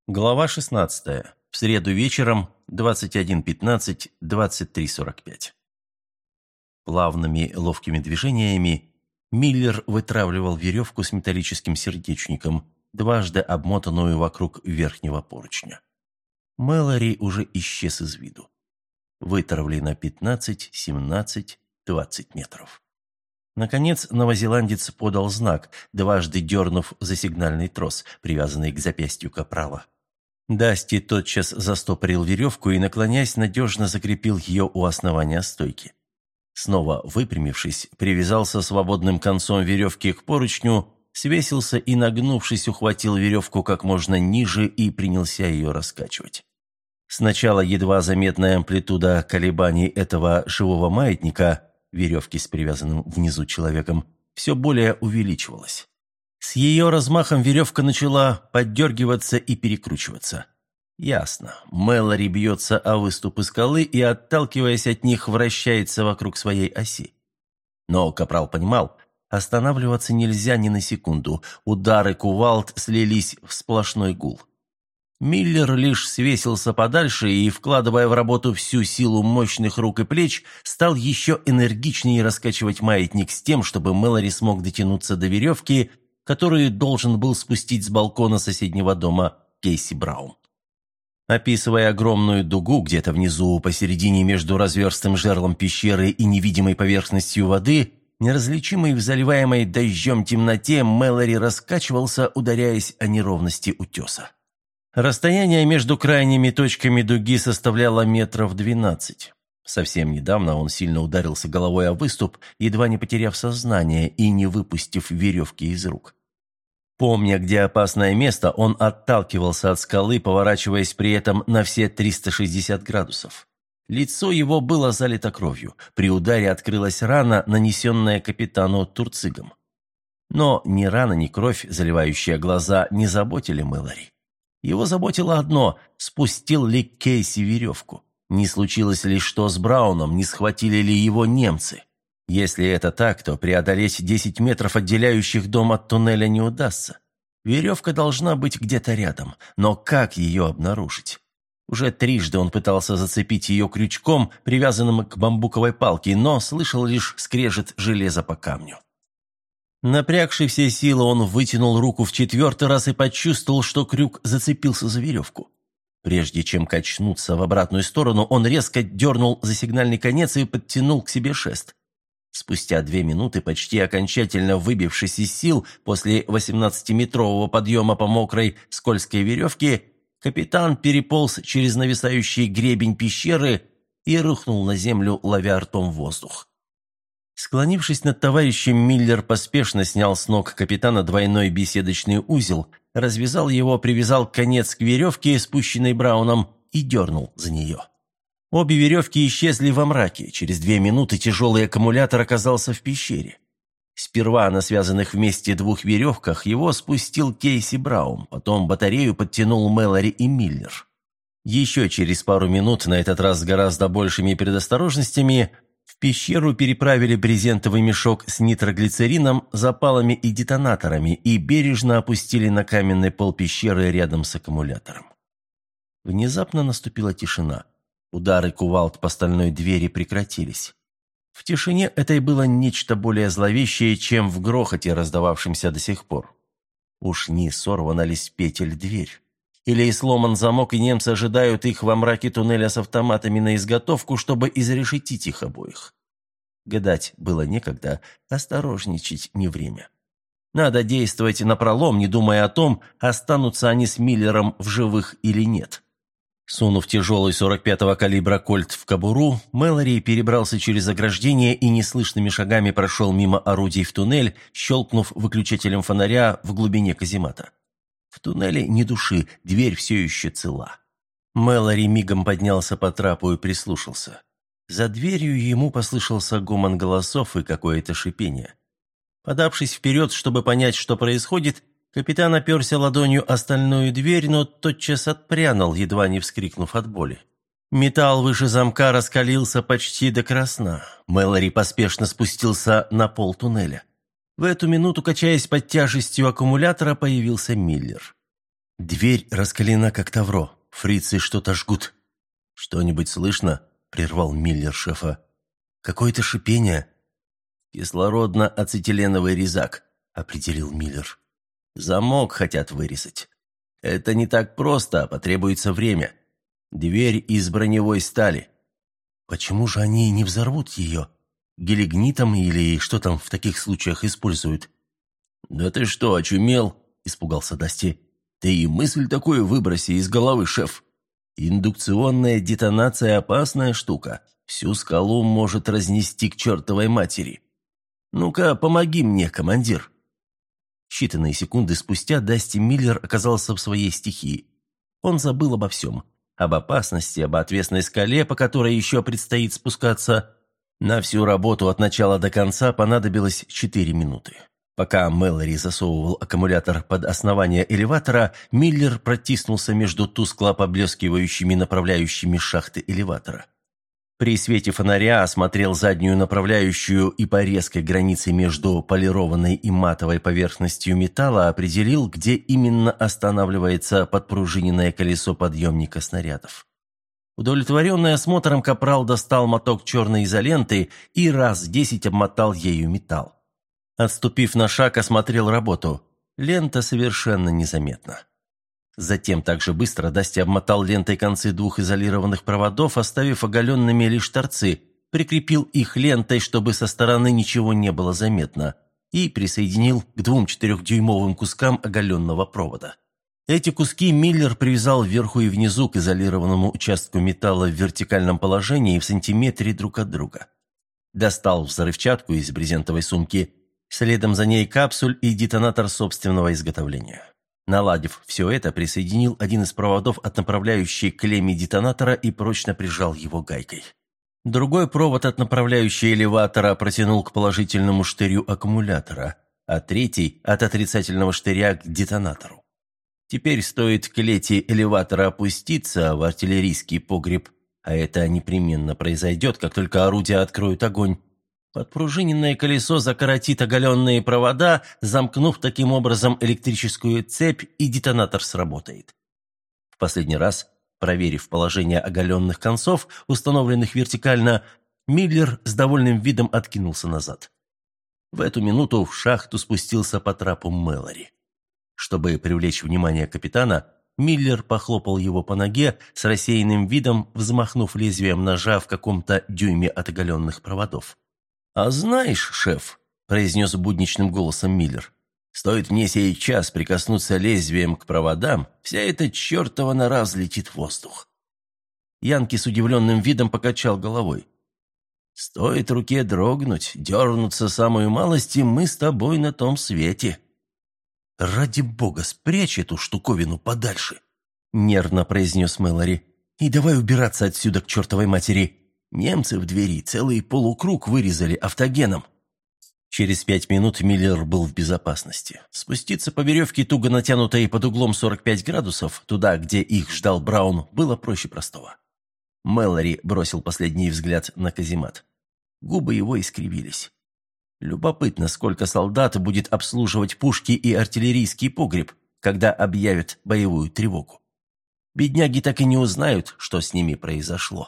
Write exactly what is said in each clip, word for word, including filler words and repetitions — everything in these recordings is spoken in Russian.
Глава шестнадцатая. В среду вечером, двадцать один пятнадцать, двадцать три сорок пять. Плавными ловкими движениями Миллер вытравливал веревку с металлическим сердечником, дважды обмотанную вокруг верхнего поручня. Мэлори уже исчез из виду. Вытравлено пятнадцать, семнадцать, двадцать метров. Наконец новозеландец подал знак, дважды дернув за сигнальный трос, привязанный к запястью капрала. Дасти тотчас застопорил веревку и, наклонясь, надежно закрепил ее у основания стойки. Снова выпрямившись, привязался свободным концом веревки к поручню, свесился и, нагнувшись, ухватил веревку как можно ниже и принялся ее раскачивать. Сначала едва заметная амплитуда колебаний этого живого маятника, веревки с привязанным внизу человеком, все более увеличивалась. С ее размахом веревка начала поддергиваться и перекручиваться. Ясно, Мэлори бьется о выступы скалы и, отталкиваясь от них, вращается вокруг своей оси. Но капрал понимал, останавливаться нельзя ни на секунду, удары кувалд слились в сплошной гул. Миллер лишь свесился подальше и, вкладывая в работу всю силу мощных рук и плеч, стал еще энергичнее раскачивать маятник с тем, чтобы Мэлори смог дотянуться до веревки, которую должен был спустить с балкона соседнего дома Кейси Браун. Описывая огромную дугу где-то внизу, посередине между разверстым жерлом пещеры и невидимой поверхностью воды, неразличимой в заливаемой дождем темноте, Мэлори раскачивался, ударяясь о неровности утеса. Расстояние между крайними точками дуги составляло метров двенадцать. Совсем недавно он сильно ударился головой о выступ, едва не потеряв сознание и не выпустив веревки из рук. Помня, где опасное место, он отталкивался от скалы, поворачиваясь при этом на все триста шестьдесят градусов. Лицо его было залито кровью. При ударе открылась рана, нанесенная капитану Турцигом. Но ни рана, ни кровь, заливающая глаза, не заботили Мэлори. Его заботило одно – спустил ли Кейси веревку. Не случилось ли что с Брауном, не схватили ли его немцы? Если это так, то преодолеть десять метров, отделяющих дом от туннеля, не удастся. Веревка должна быть где-то рядом, но как ее обнаружить? Уже трижды он пытался зацепить ее крючком, привязанным к бамбуковой палке, но слышал лишь скрежет железа по камню. Напрягши все силы, он вытянул руку в четвертый раз и почувствовал, что крюк зацепился за веревку. Прежде чем качнуться в обратную сторону, он резко дернул за сигнальный конец и подтянул к себе шест. Спустя две минуты, почти окончательно выбившись из сил после восемнадцатиметрового подъема по мокрой скользкой веревке, капитан переполз через нависающий гребень пещеры и рухнул на землю, ловя ртом воздух. Склонившись над товарищем, Миллер поспешно снял с ног капитана двойной беседочный узел, развязал его, привязал конец к веревке, спущенной Брауном, и дернул за нее. Обе веревки исчезли во мраке. Через две минуты тяжелый аккумулятор оказался в пещере. Сперва на связанных вместе двух веревках его спустил Кейси Браун, потом батарею подтянул Мэлори и Миллер. Еще через пару минут, на этот раз с гораздо большими предосторожностями, в пещеру переправили брезентовый мешок с нитроглицерином, запалами и детонаторами и бережно опустили на каменный пол пещеры рядом с аккумулятором. Внезапно наступила тишина. Удары кувалд по стальной двери прекратились. В тишине этой было нечто более зловещее, чем в грохоте, раздававшемся до сих пор. Уж не сорвана ли с петель дверь? Или и сломан замок, и немцы ожидают их во мраке туннеля с автоматами на изготовку, чтобы изрешетить их обоих? Гадать было некогда, осторожничать не время. Надо действовать напролом, не думая о том, останутся они с Миллером в живых или нет. Сунув тяжелый сорок пятого калибра кольт в кобуру, Мэлори перебрался через ограждение и неслышными шагами прошел мимо орудий в туннель, щелкнув выключателем фонаря в глубине каземата. В туннеле ни души, дверь все еще цела. Мэлори мигом поднялся по трапу и прислушался. За дверью ему послышался гомон голосов и какое-то шипение. Подавшись вперед, чтобы понять, что происходит, капитан оперся ладонью о стальную дверь, но тотчас отпрянул, едва не вскрикнув от боли. Металл выше замка раскалился почти до красна. Мэлори поспешно спустился на пол туннеля. В эту минуту, качаясь под тяжестью аккумулятора, появился Миллер. Дверь раскалена, как тавро. Фрицы что-то жгут. «Что-нибудь слышно?» – прервал Миллер шефа. «Какое-то шипение». «Кислородно-ацетиленовый резак», – определил Миллер. «Замок хотят вырезать. Это не так просто, потребуется время. Дверь из броневой стали». «Почему же они не взорвут ее? Гелигнитом или что там в таких случаях используют?» «Да ты что, очумел?» – испугался Дасти. «Ты и мысль такую выброси из головы, шеф. Индукционная детонация – опасная штука. Всю скалу может разнести к чертовой матери. Ну-ка, помоги мне, командир». Считанные секунды спустя Дасти Миллер оказался в своей стихии. Он забыл обо всем. Об опасности, об отвесной скале, по которой еще предстоит спускаться. На всю работу от начала до конца понадобилось четыре минуты. Пока Мэлори засовывал аккумулятор под основание элеватора, Миллер протиснулся между тускло поблескивающими направляющими шахты элеватора. При свете фонаря осмотрел заднюю направляющую и по резкой границе между полированной и матовой поверхностью металла определил, где именно останавливается подпружиненное колесо подъемника снарядов. Удовлетворенный осмотром, капрал достал моток черной изоленты и раз десять обмотал ею металл. Отступив на шаг, осмотрел работу. Лента совершенно незаметна. Затем также быстро Дасти обмотал лентой концы двух изолированных проводов, оставив оголенными лишь торцы, прикрепил их лентой, чтобы со стороны ничего не было заметно, и присоединил к двум четырехдюймовым кускам оголенного провода. Эти куски Миллер привязал вверху и внизу к изолированному участку металла в вертикальном положении в сантиметре друг от друга. Достал взрывчатку из брезентовой сумки, следом за ней капсуль и детонатор собственного изготовления. Наладив все это, присоединил один из проводов от направляющей к клемме детонатора и прочно прижал его гайкой. Другой провод от направляющей элеватора протянул к положительному штырю аккумулятора, а третий – от отрицательного штыря к детонатору. Теперь стоит клете элеватора опуститься в артиллерийский погреб, а это непременно произойдет, как только орудия откроют огонь. Подпружиненное колесо закоротит оголенные провода, замкнув таким образом электрическую цепь, и детонатор сработает. В последний раз, проверив положение оголенных концов, установленных вертикально, Миллер с довольным видом откинулся назад. В эту минуту в шахту спустился по трапу Мэлори. Чтобы привлечь внимание капитана, Миллер похлопал его по ноге с рассеянным видом, взмахнув лезвием ножа в каком-то дюйме от оголенных проводов. «А знаешь, шеф», – произнес будничным голосом Миллер, – «стоит мне сейчас прикоснуться лезвием к проводам, вся эта чертова нора взлетит в воздух». Янки с удивленным видом покачал головой. «Стоит руке дрогнуть, дернуться самую малость, и мы с тобой на том свете». «Ради бога, спрячь эту штуковину подальше», – нервно произнес Мэлори. «И давай убираться отсюда к чертовой матери. Немцы в двери целый полукруг вырезали автогеном». Через пять минут Миллер был в безопасности. Спуститься по веревке, туго натянутой под углом сорок пять градусов, туда, где их ждал Браун, было проще простого. Мэлори бросил последний взгляд на каземат. Губы его искривились. Любопытно, сколько солдат будет обслуживать пушки и артиллерийский погреб, когда объявят боевую тревогу. Бедняги так и не узнают, что с ними произошло.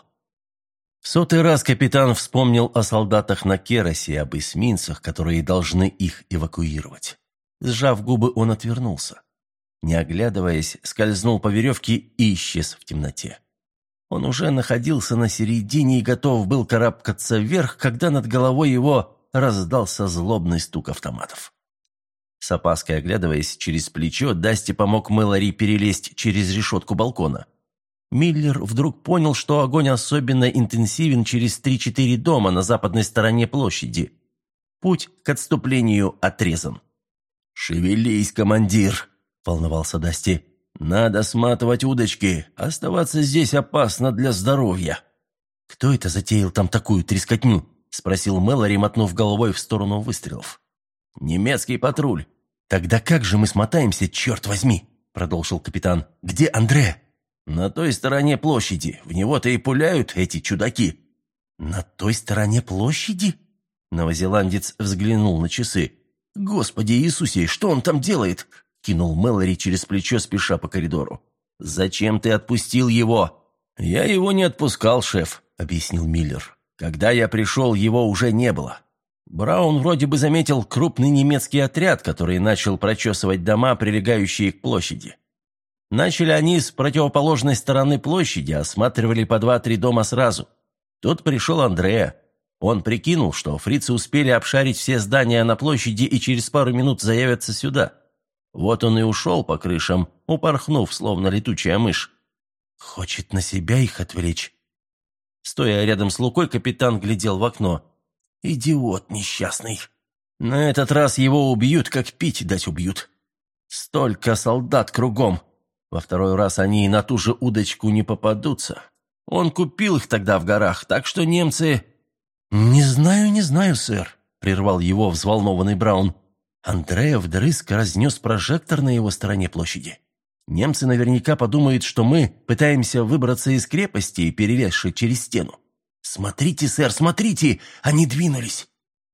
В сотый раз капитан вспомнил о солдатах на Керосе, об эсминцах, которые должны их эвакуировать. Сжав губы, он отвернулся. Не оглядываясь, скользнул по веревке и исчез в темноте. Он уже находился на середине и готов был карабкаться вверх, когда над головой его раздался злобный стук автоматов. С опаской оглядываясь через плечо, Дасти помог Мэлори перелезть через решетку балкона. Миллер вдруг понял, что огонь особенно интенсивен через три-четыре дома на западной стороне площади. Путь к отступлению отрезан. «Шевелись, командир!» – волновался Дасти. «Надо сматывать удочки. Оставаться здесь опасно для здоровья». «Кто это затеял там такую трескотню?» – спросил Мэлори, мотнув головой в сторону выстрелов. «Немецкий патруль». «Тогда как же мы смотаемся, черт возьми?» – продолжил капитан. «Где Андре?» «На той стороне площади. В него-то и пуляют эти чудаки». «На той стороне площади?» Новозеландец взглянул на часы. «Господи Иисусе, что он там делает? кинул Мэлори через плечо, спеша по коридору. «Зачем ты отпустил его?» «Я его не отпускал, шеф», — объяснил Миллер. «Когда я пришел, его уже не было. Браун вроде бы заметил крупный немецкий отряд, который начал прочесывать дома, прилегающие к площади. Начали они с противоположной стороны площади, осматривали по два-три дома сразу. Тут пришел Андреа. Он прикинул, что фрицы успели обшарить все здания на площади и через пару минут заявятся сюда. Вот он и ушел по крышам, упорхнув, словно летучая мышь. Хочет на себя их отвлечь». Стоя рядом с Лукой, капитан глядел в окно. «Идиот несчастный. На этот раз его убьют, как пить дать убьют. Столько солдат кругом. Во второй раз они и на ту же удочку не попадутся. Он купил их тогда в горах, так что немцы...» «Не знаю, не знаю, сэр», — прервал его взволнованный Браун. Андреа вдрызг разнес прожектор на его стороне площади. Немцы наверняка подумают, что мы пытаемся выбраться из крепости и перелезши через стену. «Смотрите, сэр, смотрите! Они двинулись!»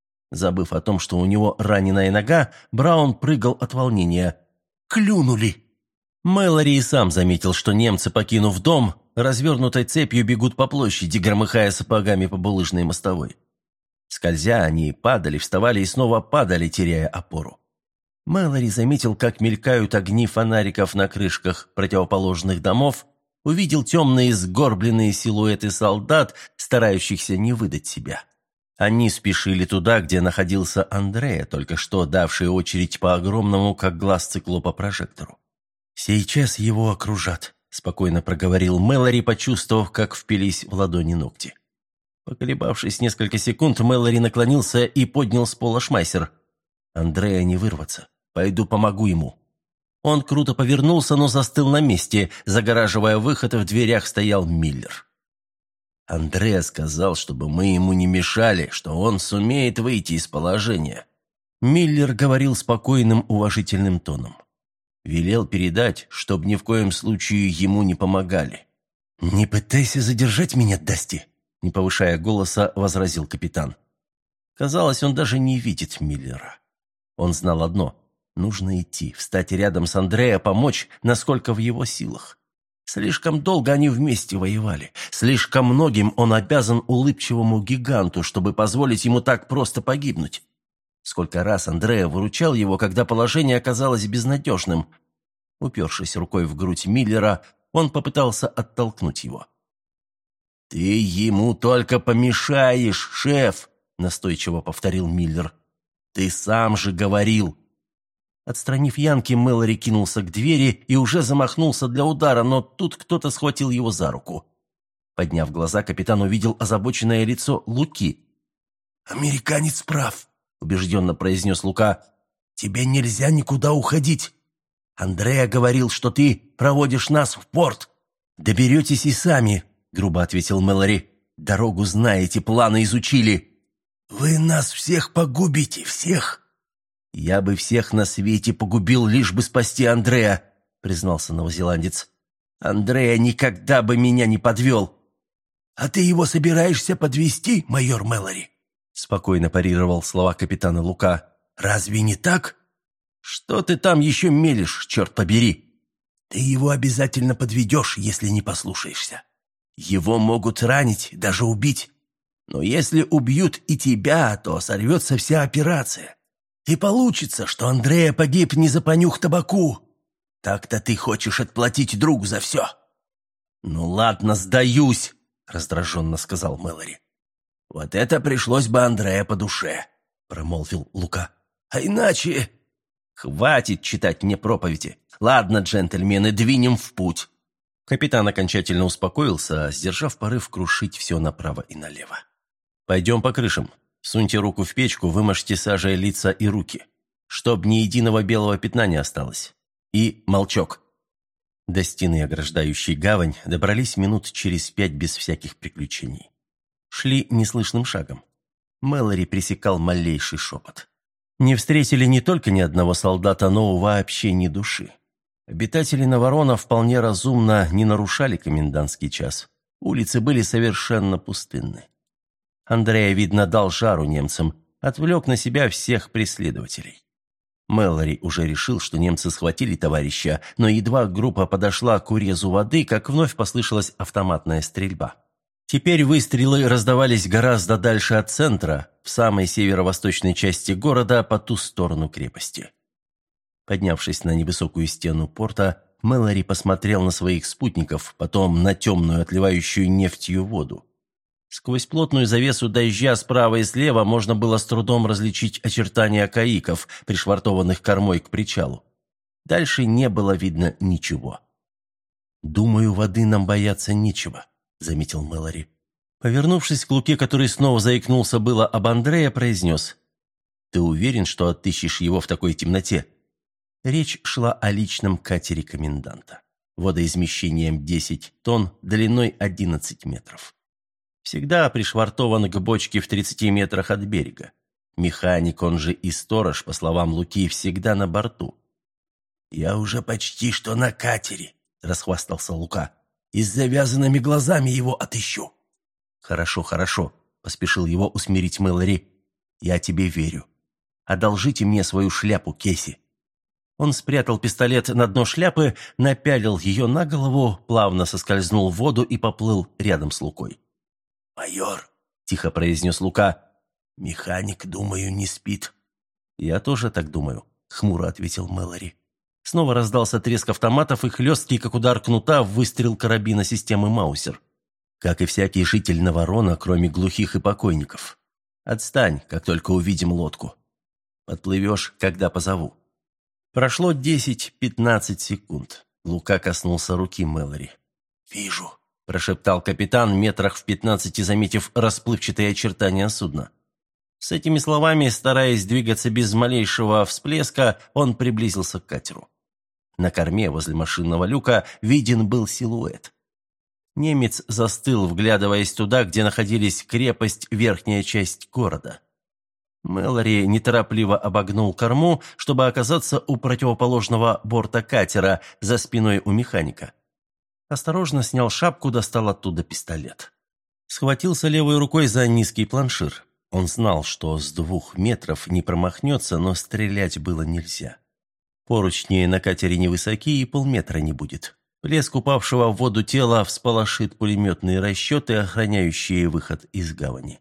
Забыв о том, что у него раненая нога, Браун прыгал от волнения. «Клюнули!» Мэлори и сам заметил, что немцы, покинув дом, развернутой цепью бегут по площади, громыхая сапогами по булыжной мостовой. Скользя, они падали, вставали и снова падали, теряя опору. Мэлори заметил, как мелькают огни фонариков на крышках противоположных домов, увидел темные сгорбленные силуэты солдат, старающихся не выдать себя. Они спешили туда, где находился Андреа, только что давший очередь по огромному, как глаз циклопа, прожектору. «Сейчас его окружат», — спокойно проговорил Мэлори, почувствовав, как впились в ладони ногти. Поколебавшись несколько секунд, Мэлори наклонился и поднял с пола шмайсер. «Андреа не вырваться. Пойду помогу ему». Он круто повернулся, но застыл на месте. Загораживая выход, в дверях стоял Миллер. «Андреа сказал, чтобы мы ему не мешали, что он сумеет выйти из положения». Миллер говорил спокойным, уважительным тоном. Велел передать, чтоб ни в коем случае ему не помогали. «Не пытайся задержать меня, Дасти», — не повышая голоса, возразил капитан. Казалось, он даже не видит Миллера. Он знал одно — нужно идти, встать рядом с Андреа, помочь, насколько в его силах. Слишком долго они вместе воевали. Слишком многим он обязан улыбчивому гиганту, чтобы позволить ему так просто погибнуть. Сколько раз Андреа выручал его, когда положение оказалось безнадежным. Упершись рукой в грудь Миллера, он попытался оттолкнуть его. «Ты ему только помешаешь, шеф!» — настойчиво повторил Миллер. «Ты сам же говорил!» Отстранив Янки, Мэлори кинулся к двери и уже замахнулся для удара, но тут кто-то схватил его за руку. Подняв глаза, капитан увидел озабоченное лицо Луки. «Американец прав», — убежденно произнес Лука. «Тебе нельзя никуда уходить. Андреа говорил, что ты проводишь нас в порт». «Доберетесь и сами», — грубо ответил Мэлори. «Дорогу знаете, планы изучили». «Вы нас всех погубите, всех». «Я бы всех на свете погубил, лишь бы спасти Андреа», — признался новозеландец. «Андреа никогда бы меня не подвел». «А ты его собираешься подвести, майор Мэлори?» — спокойно парировал слова капитана Лука. «Разве не так?» «Что ты там еще мелешь, черт побери?» «Ты его обязательно подведешь, если не послушаешься. Его могут ранить, даже убить. Но если убьют и тебя, то сорвется вся операция. И получится, что Андреа погиб не за понюх табаку. Так-то ты хочешь отплатить другу за все». «Ну ладно, сдаюсь», — раздраженно сказал Мэлори. «Вот это пришлось бы Андреа по душе», — промолвил Лука. «А иначе...» «Хватит читать мне проповеди. Ладно, джентльмены, двинем в путь». Капитан окончательно успокоился, сдержав порыв крушить все направо и налево. «Пойдем по крышам. Суньте руку в печку, вымажьте сажей лица и руки, чтоб ни единого белого пятна не осталось. И молчок». До стены, ограждающей гавань, добрались минут через пять без всяких приключений. Шли неслышным шагом. Мэлори пресекал малейший шепот. Не встретили не только ни одного солдата, но вообще ни души. Обитатели Наворона вполне разумно не нарушали комендантский час. Улицы были совершенно пустынны. Андреа, видно, дал жару немцам, отвлек на себя всех преследователей. Мэлори уже решил, что немцы схватили товарища, но едва группа подошла к урезу воды, как вновь послышалась автоматная стрельба. Теперь выстрелы раздавались гораздо дальше от центра, в самой северо-восточной части города, по ту сторону крепости. Поднявшись на невысокую стену порта, Мэлори посмотрел на своих спутников, потом на темную, отливающую нефтью воду. Сквозь плотную завесу дождя справа и слева можно было с трудом различить очертания каиков, пришвартованных кормой к причалу. Дальше не было видно ничего. «Думаю, воды нам бояться нечего», — заметил Мэлори. Повернувшись к Луке, который снова заикнулся было об Андреа, произнес: «Ты уверен, что отыщешь его в такой темноте?» Речь шла о личном катере коменданта. Водоизмещением десять тонн, длиной одиннадцать метров. Всегда пришвартован к бочке в тридцати метрах от берега. Механик, он же и сторож, по словам Луки, всегда на борту. «Я уже почти что на катере», — расхвастался Лука. «И с завязанными глазами его отыщу». «Хорошо, хорошо», — поспешил его усмирить Мэлори. «Я тебе верю. Одолжите мне свою шляпу, Кейси». Он спрятал пистолет на дно шляпы, напялил ее на голову, плавно соскользнул в воду и поплыл рядом с Лукой. «Майор», — тихо произнес Лука, — «механик, думаю, не спит». «Я тоже так думаю», — хмуро ответил Мэлори. Снова раздался треск автоматов и хлесткий, как удар кнута, выстрел карабина системы Маусер. Как и всякий житель Наварона, кроме глухих и покойников. «Отстань, как только увидим лодку. Подплывешь, когда позову». Прошло десять-пятнадцать секунд. Лука коснулся руки Мэлори. «Вижу», – прошептал капитан, метрах в пятнадцати заметив расплывчатые очертания судна. С этими словами, стараясь двигаться без малейшего всплеска, он приблизился к катеру. На корме, возле машинного люка, виден был силуэт. Немец застыл, вглядываясь туда, где находились крепость, верхняя часть города. Мэлори неторопливо обогнул корму, чтобы оказаться у противоположного борта катера, за спиной у механика. Осторожно снял шапку, достал оттуда пистолет. Схватился левой рукой за низкий планшир. Он знал, что с двух метров не промахнется, но стрелять было нельзя. Поручни на катере невысоки и полметра не будет. Плеск упавшего в воду тела всполошит пулеметные расчеты, охраняющие выход из гавани.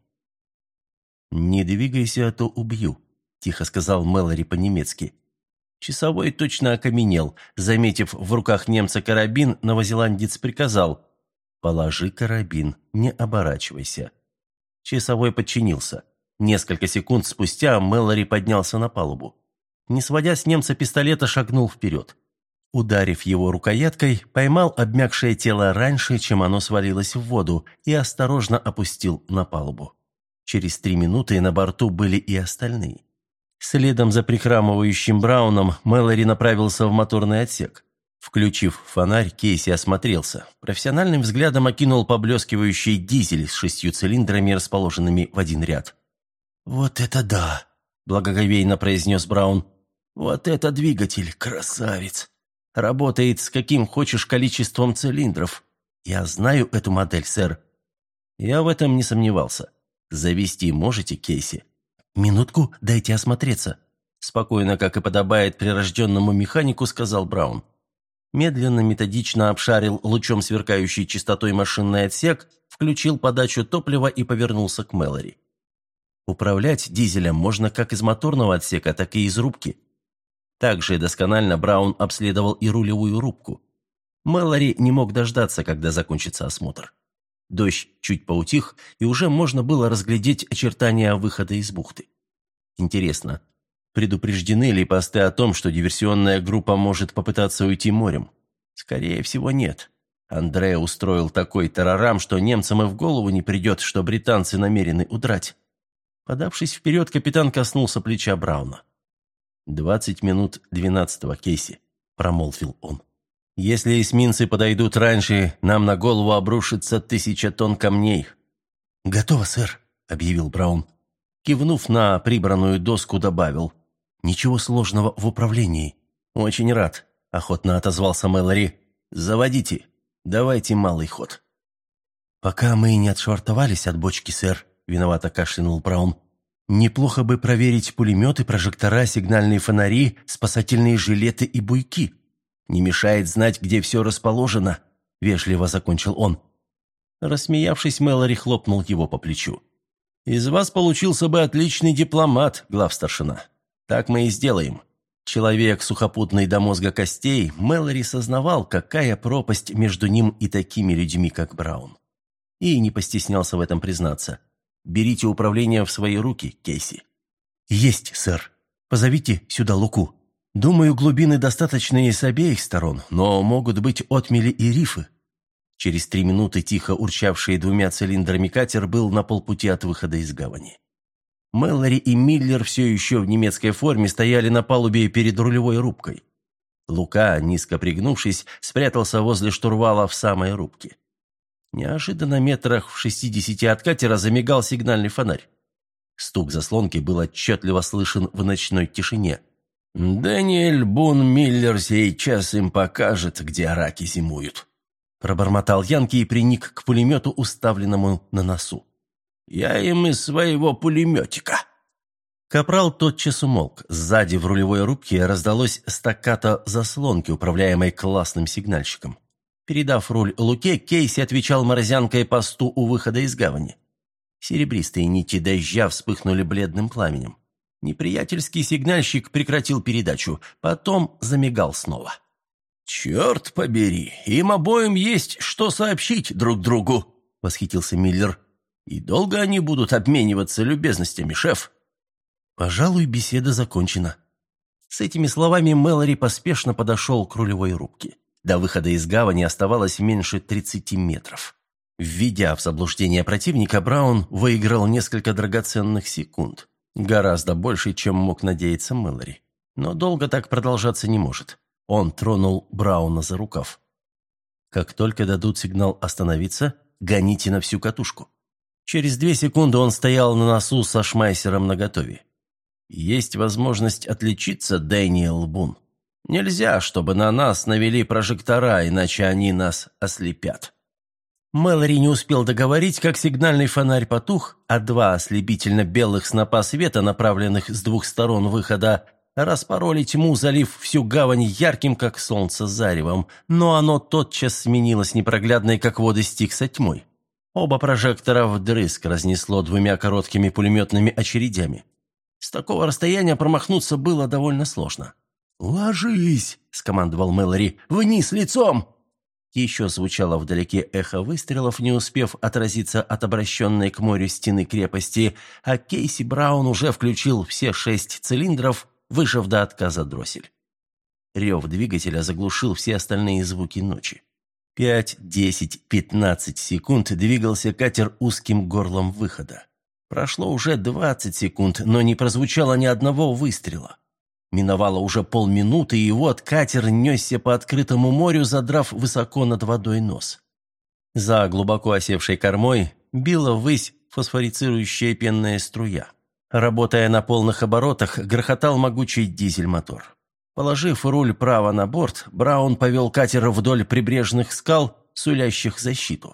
«Не двигайся, а то убью», – тихо сказал Мэлори по-немецки. Часовой точно окаменел. Заметив в руках немца карабин, новозеландец приказал: «Положи карабин, не оборачивайся». Часовой подчинился. Несколько секунд спустя Мэлори поднялся на палубу. Не сводя с немца пистолета, шагнул вперед. Ударив его рукояткой, поймал обмякшее тело раньше, чем оно свалилось в воду, и осторожно опустил на палубу. Через три минуты на борту были и остальные. Следом за прихрамывающим Брауном Мэлори направился в моторный отсек. Включив фонарь, Кейси осмотрелся. Профессиональным взглядом окинул поблескивающий дизель с шестью цилиндрами, расположенными в один ряд. «Вот это да!» – благоговейно произнес Браун. «Вот это двигатель, красавец! Работает с каким хочешь количеством цилиндров. Я знаю эту модель, сэр». «Я в этом не сомневался. Завести можете, Кейси?» «Минутку, дайте осмотреться», – спокойно, как и подобает прирожденному механику, сказал Браун. Медленно, методично обшарил лучом сверкающей чистотой машинный отсек, включил подачу топлива и повернулся к Мэлори. Управлять дизелем можно как из моторного отсека, так и из рубки. Также досконально Браун обследовал и рулевую рубку. Мэлори не мог дождаться, когда закончится осмотр. Дождь чуть поутих, и уже можно было разглядеть очертания выхода из бухты. Интересно, предупреждены ли посты о том, что диверсионная группа может попытаться уйти морем? Скорее всего, нет. Андреа устроил такой тарарам, что немцам и в голову не придет, что британцы намерены удрать. Подавшись вперед, капитан коснулся плеча Брауна. «Двадцать минут двенадцатого, Кейси», – промолвил он. «Если эсминцы подойдут раньше, нам на голову обрушится тысяча тонн камней». «Готово, сэр», – объявил Браун. Кивнув на прибранную доску, добавил: «Ничего сложного в управлении». «Очень рад», – охотно отозвался Мэлори. «Заводите. Давайте малый ход». «Пока мы не отшвартовались от бочки, сэр», – виновато кашлянул Браун. Неплохо бы проверить пулеметы, прожектора, сигнальные фонари, спасательные жилеты и буйки. Не мешает знать, где все расположено», — вежливо закончил он. Рассмеявшись, Мэлори хлопнул его по плечу. «Из вас получился бы отличный дипломат, главстаршина. Так мы и сделаем». Человек, сухопутный до мозга костей, Мэлори сознавал, какая пропасть между ним и такими людьми, как Браун. И не постеснялся в этом признаться. «Берите управление в свои руки, Кейси». «Есть, сэр. Позовите сюда Луку. Думаю, глубины достаточные с обеих сторон, но могут быть отмели и рифы». Через три минуты тихо урчавший двумя цилиндрами катер был на полпути от выхода из гавани. Мэлори и Миллер все еще в немецкой форме стояли на палубе перед рулевой рубкой. Лука, низко пригнувшись, спрятался возле штурвала в самой рубке. Неожиданно метрах в шестидесяти от катера замигал сигнальный фонарь. Стук заслонки был отчетливо слышен в ночной тишине. «Дэниэль Бун Миллер сейчас им покажет, где раки зимуют», – пробормотал Янки и приник к пулемету, уставленному на носу. «Я им из своего пулеметика». Капрал тотчас умолк. Сзади в рулевой рубке раздалось стаккато заслонки, управляемой классным сигнальщиком. Передав руль Луке, Кейси отвечал морозянкой посту у выхода из гавани. Серебристые нити дождя вспыхнули бледным пламенем. Неприятельский сигнальщик прекратил передачу, потом замигал снова. «Черт побери, им обоим есть что сообщить друг другу», — восхитился Миллер. «И долго они будут обмениваться любезностями, шеф?» «Пожалуй, беседа закончена». С этими словами Мэлори поспешно подошел к рулевой рубке. До выхода из гавани оставалось меньше тридцати метров. Введя в заблуждение противника, Браун выиграл несколько драгоценных секунд. Гораздо больше, чем мог надеяться Мэлори. Но долго так продолжаться не может. Он тронул Брауна за рукав. «Как только дадут сигнал остановиться, гоните на всю катушку». Через две секунды он стоял на носу со шмайсером наготове. «Есть возможность отличиться, Дэниел Бун. Нельзя, чтобы на нас навели прожектора, иначе они нас ослепят». Мэлори не успел договорить, как сигнальный фонарь потух, а два ослепительно-белых снопа света, направленных с двух сторон выхода, распороли тьму, залив всю гавань ярким, как солнце, заревом, но оно тотчас сменилось непроглядной, как воды Стикса, тьмой. Оба прожектора вдрызг разнесло двумя короткими пулеметными очередями. С такого расстояния промахнуться было довольно сложно. «Ложись!» – скомандовал Мэлори. «Вниз лицом!» Еще звучало вдалеке эхо выстрелов, не успев отразиться от обращенной к морю стены крепости, а Кейси Браун уже включил все шесть цилиндров, выжав до отказа дроссель. Рев двигателя заглушил все остальные звуки ночи. Пять, десять, пятнадцать секунд двигался катер узким горлом выхода. Прошло уже двадцать секунд, но не прозвучало ни одного выстрела. Миновало уже полминуты, и вот катер несся по открытому морю, задрав высоко над водой нос. За глубоко осевшей кормой била ввысь фосфорицирующая пенная струя. Работая на полных оборотах, грохотал могучий дизель-мотор. Положив руль право на борт, Браун повел катер вдоль прибрежных скал, сулящих защиту.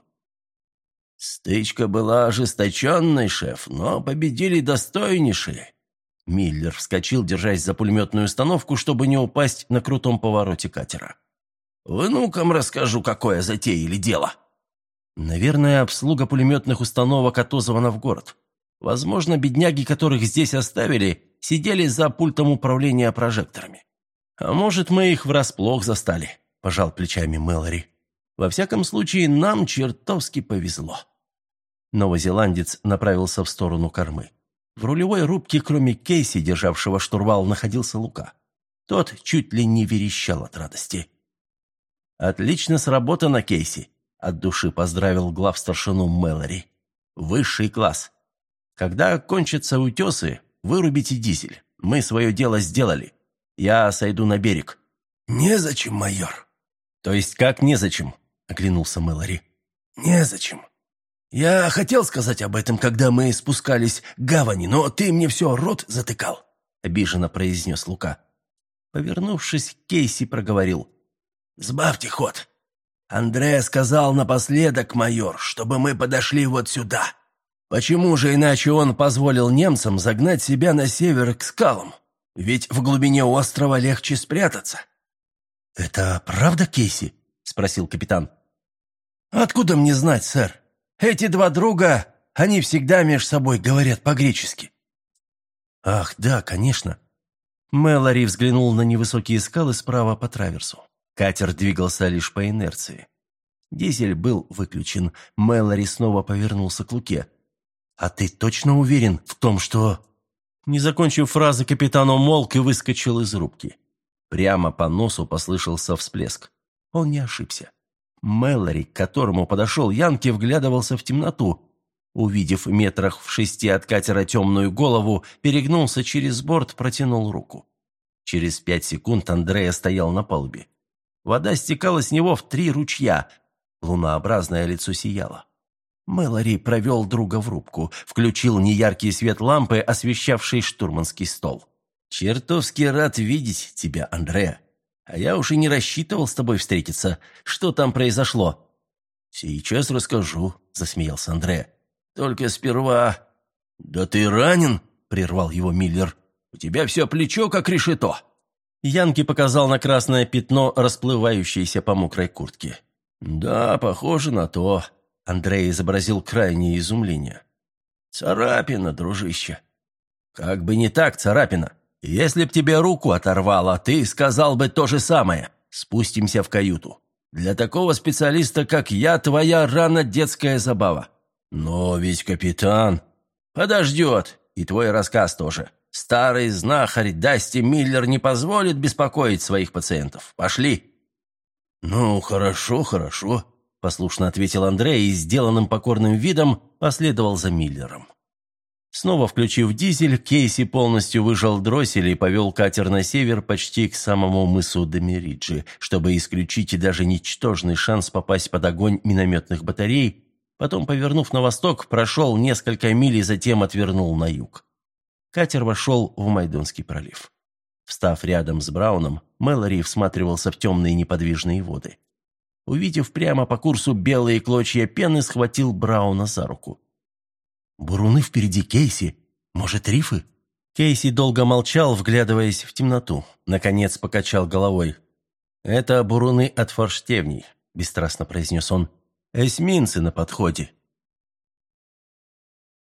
«Стычка была ожесточенной, шеф, но победили достойнейшие». Миллер вскочил, держась за пулеметную установку, чтобы не упасть на крутом повороте катера. «Внукам расскажу, какое затеяли дело». Наверное, обслуга пулеметных установок отозвана в город. Возможно, бедняги, которых здесь оставили, сидели за пультом управления прожекторами. «А может, мы их врасплох застали», – пожал плечами Мэлори. «Во всяком случае, нам чертовски повезло». Новозеландец направился в сторону кормы. В рулевой рубке, кроме Кейси, державшего штурвал, находился Лука. Тот чуть ли не верещал от радости. «Отлично сработано, Кейси», – от души поздравил главстаршину Мэлори. «Высший класс. Когда кончатся утесы, вырубите дизель. Мы свое дело сделали. Я сойду на берег». «Незачем, майор». «То есть как незачем?» – оглянулся Мэлори. «Незачем. Я хотел сказать об этом, когда мы спускались к гавани, но ты мне все рот затыкал», – обиженно произнес Лука. Повернувшись, Кейси проговорил. «Сбавьте ход. Андре сказал напоследок, майор, чтобы мы подошли вот сюда. Почему же иначе он позволил немцам загнать себя на север к скалам? Ведь в глубине острова легче спрятаться». «Это правда, Кейси?» – спросил капитан. «Откуда мне знать, сэр? Эти два друга, они всегда между собой говорят по-гречески». «Ах, да, конечно». Мэлори взглянул на невысокие скалы справа по траверсу. Катер двигался лишь по инерции. Дизель был выключен. Мэлори снова повернулся к Луке. «А ты точно уверен в том, что...» Не закончив фразы, капитан умолк и выскочил из рубки. Прямо по носу послышался всплеск. Он не ошибся. Мэлори, к которому подошел Янки, вглядывался в темноту. Увидев метрах в шести от катера темную голову, перегнулся через борт, протянул руку. Через пять секунд Андреа стоял на палубе. Вода стекала с него в три ручья. Лунообразное лицо сияло. Мэлори провел друга в рубку, включил неяркий свет лампы, освещавший штурманский стол. «Чертовски рад видеть тебя, Андреа. А я уж и не рассчитывал с тобой встретиться. Что там произошло?» «Сейчас расскажу», — засмеялся Андреа. «Только сперва...» «Да ты ранен?» — прервал его Миллер. «У тебя все плечо как решето». Янки показал на красное пятно, расплывающееся по мокрой куртке. «Да, похоже на то». Андрей изобразил крайнее изумление. «Царапина, дружище». «Как бы не так, царапина. Если б тебе руку оторвало, ты сказал бы то же самое. Спустимся в каюту. Для такого специалиста, как я, твоя рана детская забава». «Но ведь капитан...» «Подождет, и твой рассказ тоже. Старый знахарь Дасти Миллер не позволит беспокоить своих пациентов. Пошли». «Ну, хорошо, хорошо», — послушно ответил Андрей и сделанным покорным видом последовал за Миллером. Снова включив дизель, Кейси полностью выжал дроссель и повел катер на север почти к самому мысу Демериджи, чтобы исключить даже ничтожный шанс попасть под огонь минометных батарей. Потом, повернув на восток, прошел несколько миль и затем отвернул на юг. Катер вошел в Майдонский пролив. Встав рядом с Брауном, Мэлори всматривался в темные неподвижные воды. Увидев прямо по курсу белые клочья пены, схватил Брауна за руку. «Буруны впереди, Кейси. Может, рифы?» Кейси долго молчал, вглядываясь в темноту. Наконец покачал головой. «Это буруны от форштевней», — бесстрастно произнес он. «Эсминцы на подходе.